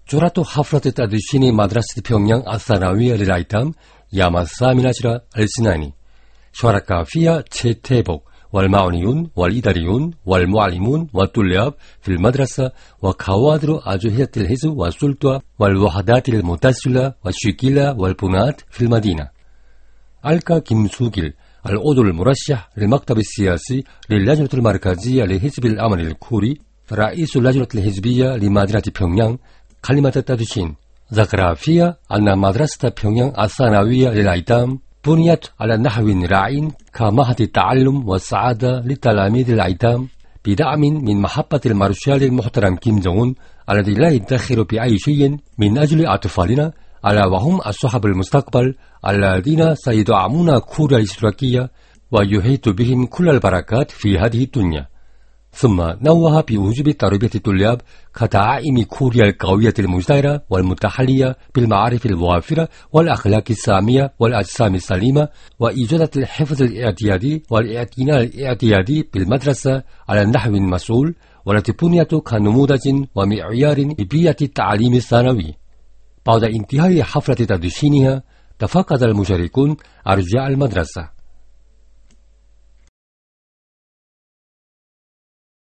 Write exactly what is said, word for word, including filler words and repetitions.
جرات حفلة تدشين مدرسة بيونغيانغ الثانوية للأيتام يوم الثامن عشر السناني. شارك فيها تشي تيبوك والمعنيون والإداريون والمعلمون والطلاب في المدرسة وكوادر أجهزة الحزب والسلطة والوحدات المتصلة والشكلة والبنات في المدينة. ألقى كيمسوغيل العضو المرشح للمكتب السياسي للجنة المركزية لحزب الأمل الكوري رئيس اللجنة الحزبية لمدينة بيونغيانغ كلمة تدشين. ذكر فيها أن مدرسة بيونغيانغ الثانوية للأيتام بنيت على نحو راعٍ كمعهد التعلم والسعادة للتلاميذ الأيتام بدعم من محبة المارشال المحترم كيم جونغ أون الذي لا يدخر بأي شيء من أجل أطفالنا ألا وهم أصحاب المستقبل الذين سيدعمون كوريا الاشتراكية ويحيط بهم كل البركات في هذه الدنيا. ثم نوه بوجوب تربية الطلاب كدعائم كوريا القوية المزدهرة والمتحلية بالمعارف الوافرة والأخلاق السامية والأجسام السليمة وإيجاد الحفظ الاعتيادي والاعتناء الاعتيادي بالمدرسة على النحو المسؤول والتي بنيت كنموذج ومعيار لبيئة التعليم الثانوي. بعد انتهاء حفلة تدشينها تفقد المشاركون أرجاء المدرسة